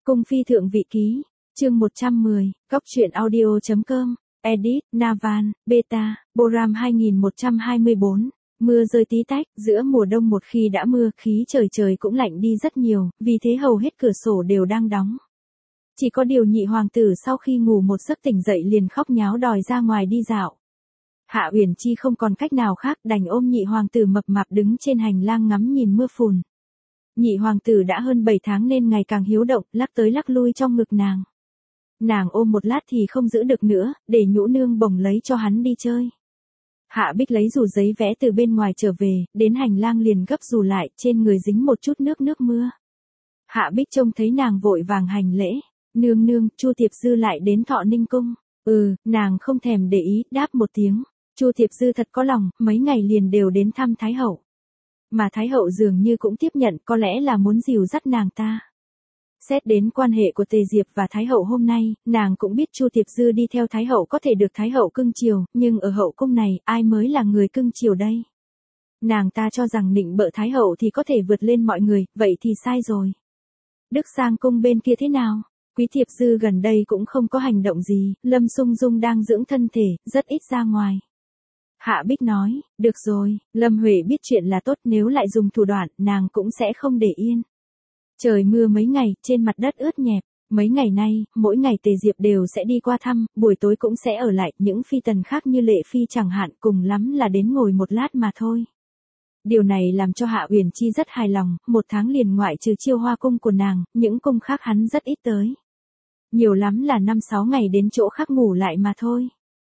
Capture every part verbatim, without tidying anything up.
Cung phi thượng vị ký, chương một trăm mười, góc truyện audio.com, edit, Navan, Beta, Boram hai nghìn một trăm hai mươi bốn. Mưa rơi tí tách, giữa mùa đông một khi đã mưa, khí trời trời cũng lạnh đi rất nhiều, vì thế hầu hết cửa sổ đều đang đóng. Chỉ có điều nhị hoàng tử sau khi ngủ một giấc tỉnh dậy liền khóc nháo đòi ra ngoài đi dạo. Hạ Uyển Chi không còn cách nào khác, đành ôm nhị hoàng tử mập mạp đứng trên hành lang ngắm nhìn mưa phùn. Nhị hoàng tử đã hơn bảy tháng nên ngày càng hiếu động, lắc tới lắc lui trong ngực nàng. Nàng ôm một lát thì không giữ được nữa, để nhũ nương bồng lấy cho hắn đi chơi. Hạ Bích lấy dù giấy vẽ từ bên ngoài trở về, đến hành lang liền gấp dù lại, trên người dính một chút nước nước mưa. Hạ Bích trông thấy nàng vội vàng hành lễ, nương nương, Chu Thiệp Dư lại đến Thọ Ninh cung. Ừ, nàng không thèm để ý, đáp một tiếng. Chu Thiệp Dư thật có lòng, mấy ngày liền đều đến thăm Thái hậu. Mà Thái hậu dường như cũng tiếp nhận, có lẽ là muốn dìu dắt nàng ta. Xét đến quan hệ của Tề Diệp và Thái hậu hôm nay, nàng cũng biết Chu Thiệp Dư đi theo Thái hậu có thể được Thái hậu cưng chiều, nhưng ở hậu cung này, ai mới là người cưng chiều đây? Nàng ta cho rằng nịnh bợ Thái hậu thì có thể vượt lên mọi người, vậy thì sai rồi. Đức Giang cung bên kia thế nào? Quý Thiệp Dư gần đây cũng không có hành động gì, Lâm Sung Dung đang dưỡng thân thể, rất ít ra ngoài. Hạ Bích nói, được rồi, Lâm Huệ biết chuyện là tốt, nếu lại dùng thủ đoạn, nàng cũng sẽ không để yên. Trời mưa mấy ngày, trên mặt đất ướt nhẹp, mấy ngày nay, mỗi ngày Tề Diệp đều sẽ đi qua thăm, buổi tối cũng sẽ ở lại, những phi tần khác như Lệ Phi chẳng hạn, cùng lắm là đến ngồi một lát mà thôi. Điều này làm cho Hạ Uyển Chi rất hài lòng, một tháng liền ngoại trừ Chiêu Hoa cung của nàng, những cung khác hắn rất ít tới. Nhiều lắm là năm sáu ngày đến chỗ khác ngủ lại mà thôi.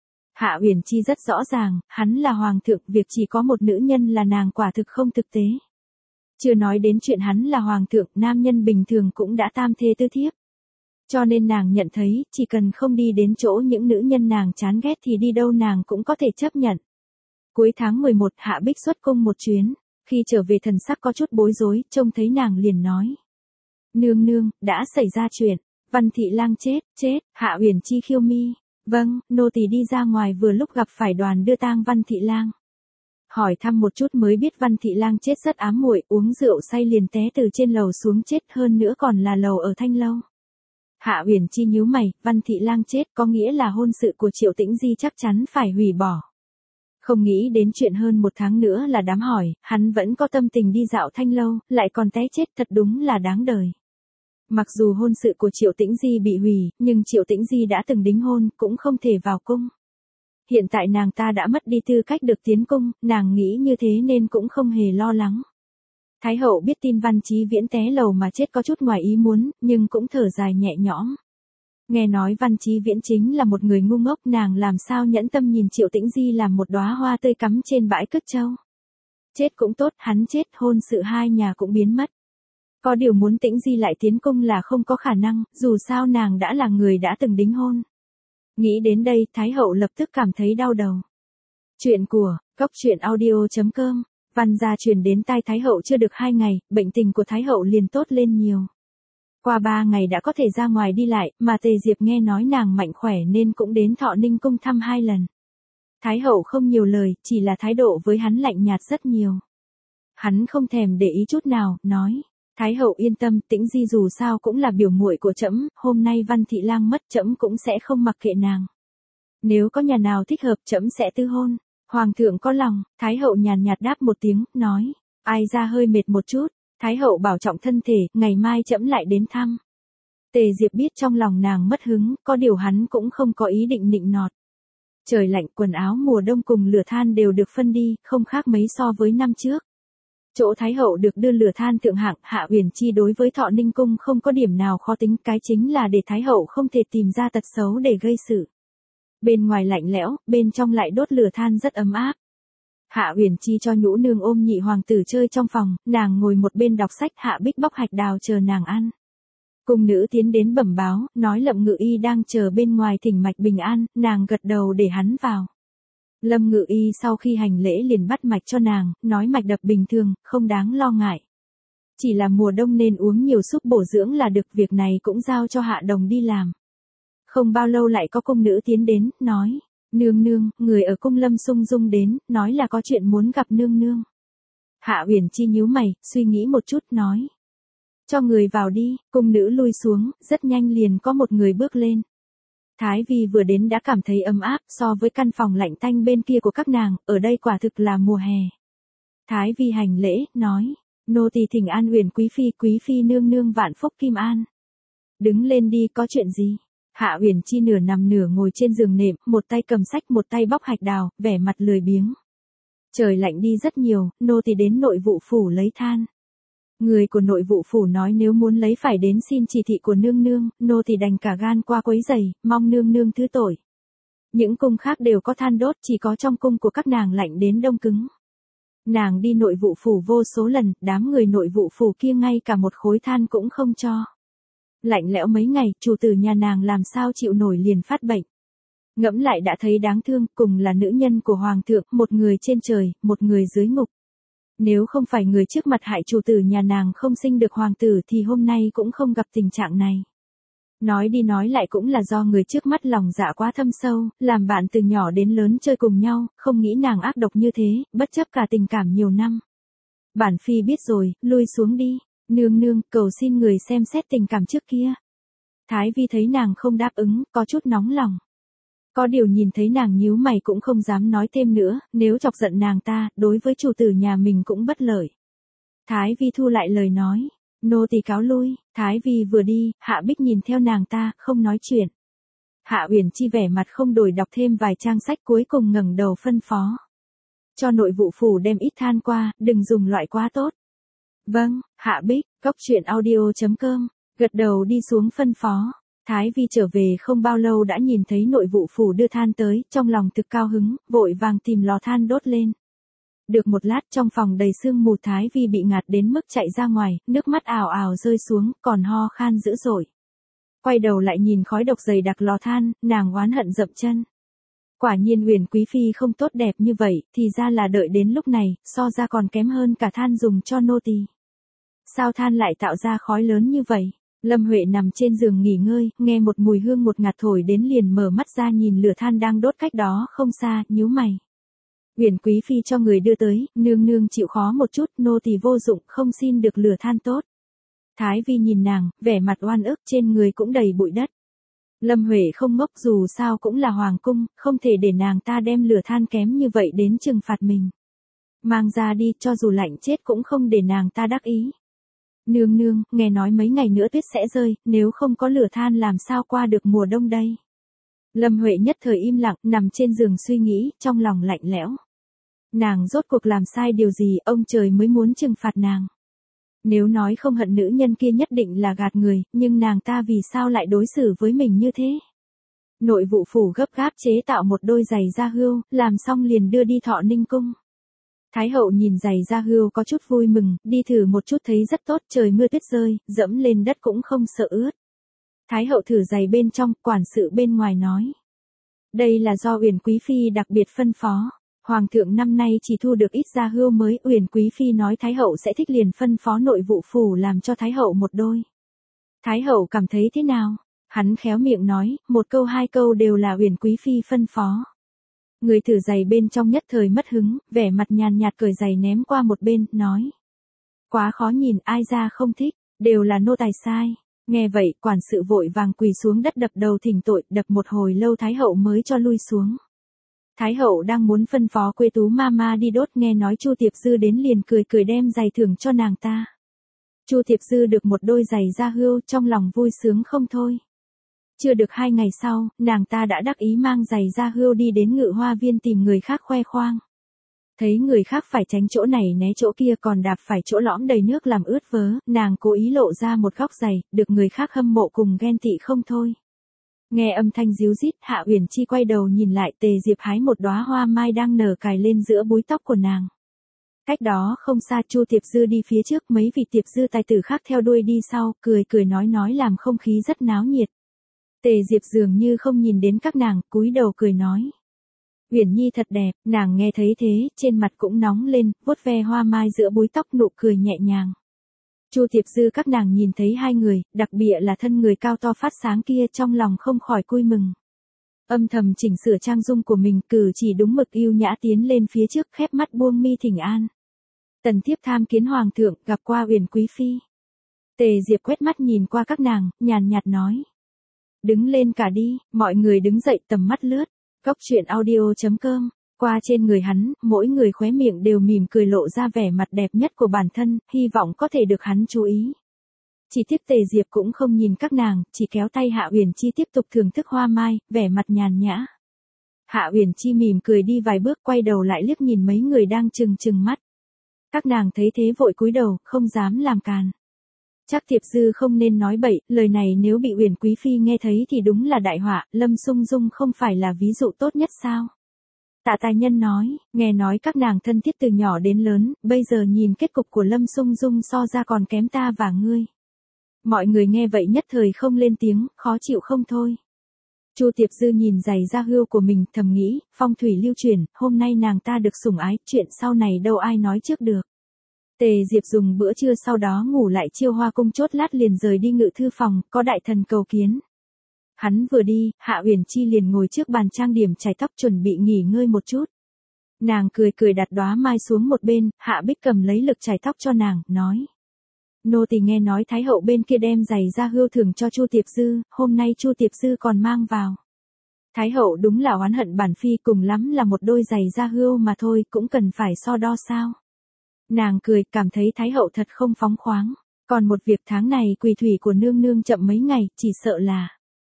Hạ Uyển Chi rất rõ ràng, hắn là hoàng thượng, việc chỉ có một nữ nhân là nàng quả thực không thực tế. Chưa nói đến chuyện hắn là hoàng thượng, nam nhân bình thường cũng đã tam thê tư thiếp. Cho nên nàng nhận thấy, chỉ cần không đi đến chỗ những nữ nhân nàng chán ghét thì đi đâu nàng cũng có thể chấp nhận. Cuối tháng mười một, Hạ Bích xuất cung một chuyến, khi trở về thần sắc có chút bối rối, trông thấy nàng liền nói. Nương nương, đã xảy ra chuyện, Văn Thị Lang chết, chết, Hạ Uyển Chi khiêu mi. Vâng, nô tỳ đi ra ngoài vừa lúc gặp phải đoàn đưa tang Văn Thị Lang. Hỏi thăm một chút mới biết Văn Thị Lang chết rất ám muội, uống rượu say liền té từ trên lầu xuống chết, hơn nữa còn là lầu ở Thanh Lâu. Hạ Uyển Chi nhíu mày, Văn Thị Lang chết có nghĩa là hôn sự của Triệu Tĩnh Di chắc chắn phải hủy bỏ. Không nghĩ đến chuyện hơn một tháng nữa là đám hỏi, hắn vẫn có tâm tình đi dạo Thanh Lâu, lại còn té chết, thật đúng là đáng đời. Mặc dù hôn sự của Triệu Tĩnh Di bị hủy, nhưng Triệu Tĩnh Di đã từng đính hôn, cũng không thể vào cung. Hiện tại nàng ta đã mất đi tư cách được tiến cung, nàng nghĩ như thế nên cũng không hề lo lắng. Thái hậu biết tin Văn Chí Viễn té lầu mà chết có chút ngoài ý muốn, nhưng cũng thở dài nhẹ nhõm. Nghe nói Văn Chí Viễn chính là một người ngu ngốc, nàng làm sao nhẫn tâm nhìn Triệu Tĩnh Di làm một đóa hoa tươi cắm trên bãi cất trâu. Chết cũng tốt, hắn chết, hôn sự hai nhà cũng biến mất. Có điều muốn Tĩnh Di lại tiến cung là không có khả năng, dù sao nàng đã là người đã từng đính hôn. Nghĩ đến đây, Thái hậu lập tức cảm thấy đau đầu. Chuyện của, góc truyện audio.com, văn gia truyền đến tai Thái hậu chưa được hai ngày, bệnh tình của Thái hậu liền tốt lên nhiều. Qua ba ngày đã có thể ra ngoài đi lại, mà Tề Diệp nghe nói nàng mạnh khỏe nên cũng đến Thọ Ninh cung thăm hai lần. Thái hậu không nhiều lời, chỉ là thái độ với hắn lạnh nhạt rất nhiều. Hắn không thèm để ý chút nào, nói. Thái hậu yên tâm, Tĩnh Di dù sao cũng là biểu muội của trẫm, hôm nay Văn Thị Lang mất trẫm cũng sẽ không mặc kệ nàng. Nếu có nhà nào thích hợp trẫm sẽ tư hôn. Hoàng thượng có lòng, Thái hậu nhàn nhạt đáp một tiếng, nói, ai ra hơi mệt một chút, Thái hậu bảo trọng thân thể, ngày mai trẫm lại đến thăm. Tề Diệp biết trong lòng nàng mất hứng, có điều hắn cũng không có ý định nịnh nọt. Trời lạnh, quần áo mùa đông cùng lửa than đều được phân đi, không khác mấy so với năm trước. Chỗ Thái hậu được đưa lửa than thượng hạng, Hạ Uyển Chi đối với Thọ Ninh cung không có điểm nào khó tính, cái chính là để Thái hậu không thể tìm ra tật xấu để gây sự. Bên ngoài lạnh lẽo, bên trong lại đốt lửa than rất ấm áp. Hạ Uyển Chi cho nhũ nương ôm nhị hoàng tử chơi trong phòng, nàng ngồi một bên đọc sách, Hạ Bích bóc hạch đào chờ nàng ăn. Cung nữ tiến đến bẩm báo, nói Lâm Ngự Y đang chờ bên ngoài thỉnh mạch bình an, nàng gật đầu để hắn vào. Lâm Ngự Y sau khi hành lễ liền bắt mạch cho nàng, nói mạch đập bình thường, không đáng lo ngại. Chỉ là mùa đông nên uống nhiều súp bổ dưỡng là được, việc này cũng giao cho Hạ Đồng đi làm. Không bao lâu lại có cung nữ tiến đến, nói, nương nương, người ở cung Lâm Sung Dung đến, nói là có chuyện muốn gặp nương nương. Hạ Uyển Chi nhíu mày, suy nghĩ một chút, nói. Cho người vào đi, cung nữ lui xuống, rất nhanh liền có một người bước lên. Thái Vi vừa đến đã cảm thấy ấm áp so với căn phòng lạnh tanh bên kia của các nàng, ở đây quả thực là mùa hè. Thái Vi hành lễ, nói, nô tỳ thỉnh an Uyển quý phi, quý phi nương nương vạn phúc kim an. Đứng lên đi, có chuyện gì? Hạ Uyển Chi nửa nằm nửa ngồi trên giường nệm, một tay cầm sách một tay bóc hạch đào, vẻ mặt lười biếng. Trời lạnh đi rất nhiều, nô tỳ đến nội vụ phủ lấy than. Người của nội vụ phủ nói nếu muốn lấy phải đến xin chỉ thị của nương nương, nô tỳ đành cả gan qua quấy giày, mong nương nương thứ tội. Những cung khác đều có than đốt, chỉ có trong cung của các nàng lạnh đến đông cứng. Nàng đi nội vụ phủ vô số lần, đám người nội vụ phủ kia ngay cả một khối than cũng không cho. Lạnh lẽo mấy ngày, chủ tử nhà nàng làm sao chịu nổi liền phát bệnh. Ngẫm lại đã thấy đáng thương, cùng là nữ nhân của hoàng thượng, một người trên trời, một người dưới ngục. Nếu không phải người trước mặt hại chủ tử nhà nàng không sinh được hoàng tử thì hôm nay cũng không gặp tình trạng này. Nói đi nói lại cũng là do người trước mắt lòng dạ quá thâm sâu, làm bạn từ nhỏ đến lớn chơi cùng nhau, không nghĩ nàng ác độc như thế, bất chấp cả tình cảm nhiều năm. Bản phi biết rồi, lui xuống đi, nương nương, cầu xin người xem xét tình cảm trước kia. Thái Vi thấy nàng không đáp ứng, có chút nóng lòng. Có điều nhìn thấy nàng nhíu mày cũng không dám nói thêm nữa, nếu chọc giận nàng ta, đối với chủ tử nhà mình cũng bất lợi. Thái Vi thu lại lời nói, nô tỳ cáo lui. Thái Vi vừa đi, Hạ Bích nhìn theo nàng ta, không nói chuyện. Hạ Uyển Chi vẻ mặt không đổi đọc thêm vài trang sách cuối cùng ngẩng đầu phân phó. Cho nội vụ phủ đem ít than qua, đừng dùng loại quá tốt. Vâng, Hạ Bích, góc truyện audio chấm com, gật đầu đi xuống phân phó. Thái Vi trở về không bao lâu đã nhìn thấy nội vụ phủ đưa than tới, trong lòng thực cao hứng, vội vàng tìm lò than đốt lên. Được một lát trong phòng đầy sương mù, Thái Vi bị ngạt đến mức chạy ra ngoài, nước mắt ào ào rơi xuống, còn ho khan dữ dội. Quay đầu lại nhìn khói độc dày đặc lò than, nàng oán hận dậm chân. Quả nhiên Uyển quý phi không tốt đẹp như vậy, thì ra là đợi đến lúc này, so ra còn kém hơn cả than dùng cho nô tỳ. Sao than lại tạo ra khói lớn như vậy? Lâm Huệ nằm trên giường nghỉ ngơi, nghe một mùi hương ngột ngạt thổi đến liền mở mắt ra nhìn lửa than đang đốt cách đó không xa, nhíu mày. Uyển quý phi cho người đưa tới, nương nương chịu khó một chút, nô tỳ vô dụng, không xin được lửa than tốt. Thái Vi nhìn nàng, vẻ mặt oan ức, trên người cũng đầy bụi đất. Lâm Huệ không ngốc, dù sao cũng là hoàng cung, không thể để nàng ta đem lửa than kém như vậy đến trừng phạt mình. Mang ra đi, cho dù lạnh chết cũng không để nàng ta đắc ý. Nương nương, nghe nói mấy ngày nữa tuyết sẽ rơi, nếu không có lửa than làm sao qua được mùa đông đây. Lâm Huệ nhất thời im lặng, nằm trên giường suy nghĩ, trong lòng lạnh lẽo. Nàng rốt cuộc làm sai điều gì, ông trời mới muốn trừng phạt nàng. Nếu nói không hận nữ nhân kia nhất định là gạt người, nhưng nàng ta vì sao lại đối xử với mình như thế? Nội vụ phủ gấp gáp chế tạo một đôi giày da hươu, làm xong liền đưa đi Thọ Ninh cung. Thái hậu nhìn giày da hươu có chút vui mừng, đi thử một chút thấy rất tốt, trời mưa tuyết rơi, dẫm lên đất cũng không sợ ướt. Thái hậu thử giày bên trong, quản sự bên ngoài nói. Đây là do Uyển quý phi đặc biệt phân phó. Hoàng thượng năm nay chỉ thu được ít da hươu mới, Uyển quý phi nói Thái hậu sẽ thích liền phân phó nội vụ phủ làm cho Thái hậu một đôi. Thái hậu cảm thấy thế nào? Hắn khéo miệng nói, một câu hai câu đều là Uyển quý phi phân phó. Người thử giày bên trong nhất thời mất hứng, vẻ mặt nhàn nhạt cởi giày ném qua một bên, nói. Quá khó nhìn, ai ra không thích, đều là nô tài sai. Nghe vậy, quản sự vội vàng quỳ xuống đất đập đầu thỉnh tội, đập một hồi lâu Thái hậu mới cho lui xuống. Thái hậu đang muốn phân phó Quê Tú Mama đi đốt, nghe nói Chu Tiệp Dư đến liền cười cười đem giày thưởng cho nàng ta. Chu Tiệp Dư được một đôi giày da hươu, trong lòng vui sướng không thôi. Chưa được hai ngày sau, nàng ta đã đắc ý mang giày da hươu đi đến Ngự Hoa Viên tìm người khác khoe khoang. Thấy người khác phải tránh chỗ này né chỗ kia còn đạp phải chỗ lõm đầy nước làm ướt vớ, nàng cố ý lộ ra một góc giày, được người khác hâm mộ cùng ghen tị không thôi. Nghe âm thanh ríu rít, Hạ Uyển Chi quay đầu nhìn lại, Tề Diệp hái một đóa hoa mai đang nở cài lên giữa búi tóc của nàng. Cách đó không xa, Chu Tiệp Dư đi phía trước, mấy vị Tiệp Dư tài tử khác theo đuôi đi sau, cười cười nói nói làm không khí rất náo nhiệt. Tề Diệp dường như không nhìn đến các nàng, cúi đầu cười nói. Uyển Nhi thật đẹp, nàng nghe thấy thế, trên mặt cũng nóng lên, vuốt ve hoa mai giữa búi tóc, nụ cười nhẹ nhàng. Chu Tiệp Dư các nàng nhìn thấy hai người, đặc biệt là thân người cao to phát sáng kia, trong lòng không khỏi vui mừng. Âm thầm chỉnh sửa trang dung của mình, cử chỉ đúng mực yêu nhã tiến lên phía trước, khép mắt buông mi thỉnh an. Tần thiếp tham kiến hoàng thượng, gặp qua Uyển quý phi. Tề Diệp quét mắt nhìn qua các nàng, nhàn nhạt nói. Đứng lên cả đi, mọi người đứng dậy tầm mắt lướt. Cốc truyện audio chấm com. Qua trên người hắn, mỗi người khóe miệng đều mỉm cười lộ ra vẻ mặt đẹp nhất của bản thân, hy vọng có thể được hắn chú ý. Chỉ tiếc Tề Diệp cũng không nhìn các nàng, chỉ kéo tay Hạ Uyển Chi tiếp tục thưởng thức hoa mai, vẻ mặt nhàn nhã. Hạ Uyển Chi mỉm cười đi vài bước quay đầu lại liếc nhìn mấy người đang trừng trừng mắt. Các nàng thấy thế vội cúi đầu, không dám làm càn. Chắc Tiệp Dư không nên nói bậy, lời này nếu bị Uyển Quý Phi nghe thấy thì đúng là đại họa, Lâm Sung Dung không phải là ví dụ tốt nhất sao? Tạ Tài Nhân nói, nghe nói các nàng thân thiết từ nhỏ đến lớn, bây giờ nhìn kết cục của Lâm Sung Dung so ra còn kém ta và ngươi. Mọi người nghe vậy nhất thời không lên tiếng, khó chịu không thôi. Chu Tiệp Dư nhìn giày da hươu của mình, thầm nghĩ, phong thủy lưu truyền, hôm nay nàng ta được sủng ái, chuyện sau này đâu ai nói trước được. Tề Diệp dùng bữa trưa sau đó ngủ lại Chiêu Hoa cung chốt lát liền rời đi ngự thư phòng, có đại thần cầu kiến. Hắn vừa đi, Hạ Uyển Chi liền ngồi trước bàn trang điểm chải tóc chuẩn bị nghỉ ngơi một chút. Nàng cười cười đặt đóa mai xuống một bên, Hạ Bích cầm lấy lực chải tóc cho nàng, nói. Nô tỳ nghe nói Thái hậu bên kia đem giày da hươu thưởng cho Chu Tiệp Dư, hôm nay Chu Tiệp Dư còn mang vào. Thái hậu đúng là oán hận bản phi, cùng lắm là một đôi giày da hươu mà thôi, cũng cần phải so đo sao. Nàng cười, cảm thấy Thái hậu thật không phóng khoáng. Còn một việc tháng này quỳ thủy của nương nương chậm mấy ngày, chỉ sợ là.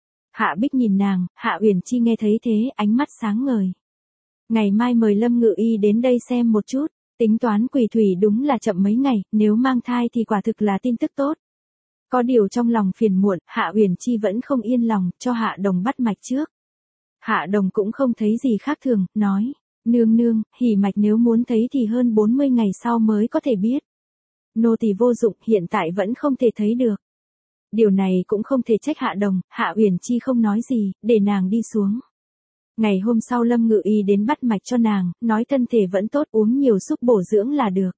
Hạ Bích nhìn nàng, Hạ Uyển Chi nghe thấy thế, ánh mắt sáng ngời. Ngày mai mời Lâm Ngự Y đến đây xem một chút, tính toán quỳ thủy đúng là chậm mấy ngày, nếu mang thai thì quả thực là tin tức tốt. Có điều trong lòng phiền muộn, Hạ Uyển Chi vẫn không yên lòng, cho Hạ Đồng bắt mạch trước. Hạ Đồng cũng không thấy gì khác thường, nói. Nương nương, hỉ mạch nếu muốn thấy thì hơn bốn mươi ngày sau mới có thể biết. Nô tỳ vô dụng, hiện tại vẫn không thể thấy được. Điều này cũng không thể trách Hạ Đồng, Hạ Uyển Chi không nói gì, để nàng đi xuống. Ngày hôm sau Lâm Ngự Y đến bắt mạch cho nàng, nói thân thể vẫn tốt, uống nhiều súp bổ dưỡng là được.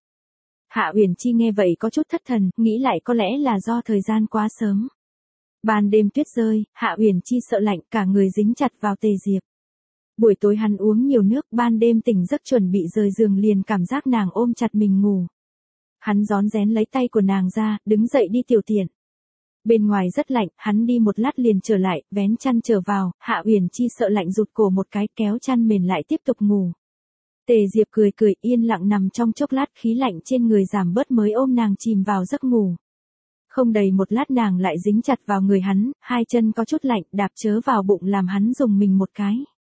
Hạ Uyển Chi nghe vậy có chút thất thần, nghĩ lại có lẽ là do thời gian quá sớm. Ban đêm tuyết rơi, Hạ Uyển Chi sợ lạnh, cả người dính chặt vào Tề Diệp. Buổi tối hắn uống nhiều nước, ban đêm tỉnh giấc chuẩn bị rời giường liền cảm giác nàng ôm chặt mình ngủ. Hắn rón rén lấy tay của nàng ra, đứng dậy đi tiểu tiện. Bên ngoài rất lạnh, hắn đi một lát liền trở lại, vén chăn trở vào, Hạ Uyển Chi sợ lạnh rụt cổ một cái, kéo chăn mền lại tiếp tục ngủ. Tề Diệp cười cười yên lặng nằm trong chốc lát, khí lạnh trên người giảm bớt mới ôm nàng chìm vào giấc ngủ. Không đầy một lát nàng lại dính chặt vào người hắn, hai chân có chút lạnh, đạp chớ vào bụng làm hắn dùng mình một cái.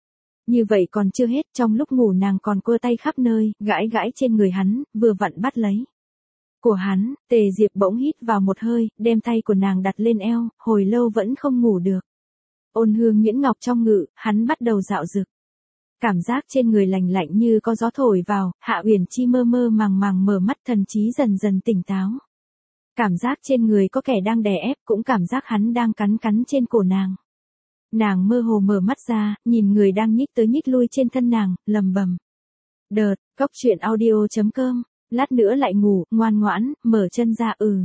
Như vậy còn chưa hết, trong lúc ngủ nàng còn quơ tay khắp nơi, gãi gãi trên người hắn, vừa vặn bắt lấy của hắn. Tề Diệp bỗng hít vào một hơi, đem tay của nàng đặt lên eo, hồi lâu vẫn không ngủ được. Ôn hương nhuyễn ngọc trong ngự, hắn bắt đầu dạo dực. Cảm giác trên người lành lạnh như có gió thổi vào, Hạ Uyển Chi mơ mơ màng màng mở mắt, thần trí dần dần tỉnh táo. Cảm giác trên người có kẻ đang đè ép, cũng cảm giác hắn đang cắn cắn trên cổ nàng. Nàng mơ hồ mở mắt ra, nhìn người đang nhích tới nhích lui trên thân nàng, lầm bầm. Đợt, cốc truyện audio chấm com, lát nữa lại ngủ, ngoan ngoãn, mở chân ra ừ.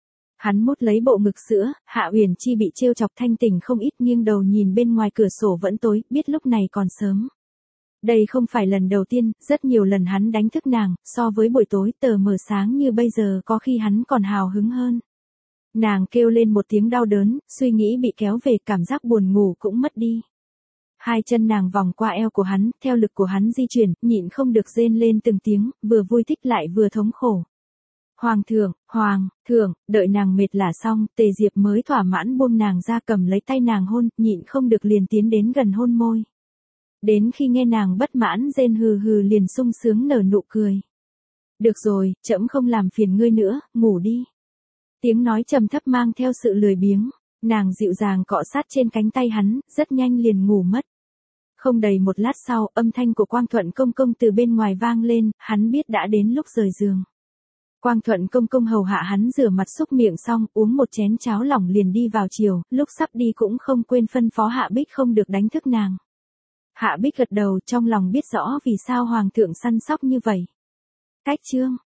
Hắn mút lấy bộ ngực sữa, Hạ Uyển Chi bị trêu chọc thanh tỉnh không ít, nghiêng đầu nhìn bên ngoài cửa sổ vẫn tối, biết lúc này còn sớm. Đây không phải lần đầu tiên, rất nhiều lần hắn đánh thức nàng, so với buổi tối tờ mờ sáng như bây giờ có khi hắn còn hào hứng hơn. Nàng kêu lên một tiếng đau đớn, suy nghĩ bị kéo về, cảm giác buồn ngủ cũng mất đi. Hai chân nàng vòng qua eo của hắn, theo lực của hắn di chuyển, nhịn không được rên lên từng tiếng, vừa vui thích lại vừa thống khổ. Hoàng thượng, hoàng thượng, đợi nàng mệt lả xong, Tề Diệp mới thỏa mãn buông nàng ra, cầm lấy tay nàng hôn, nhịn không được liền tiến đến gần hôn môi. Đến khi nghe nàng bất mãn rên hừ hừ liền sung sướng nở nụ cười. Được rồi, trẫm không làm phiền ngươi nữa, ngủ đi. Tiếng nói trầm thấp mang theo sự lười biếng, nàng dịu dàng cọ sát trên cánh tay hắn, rất nhanh liền ngủ mất. Không đầy một lát sau, âm thanh của Quang Thuận công công từ bên ngoài vang lên, hắn biết đã đến lúc rời giường. Quang Thuận công công hầu hạ hắn rửa mặt xúc miệng xong, uống một chén cháo lỏng liền đi vào chiều, lúc sắp đi cũng không quên phân phó Hạ Bích không được đánh thức nàng. Hạ Bích gật đầu, trong lòng biết rõ vì sao hoàng thượng săn sóc như vậy. Cách chương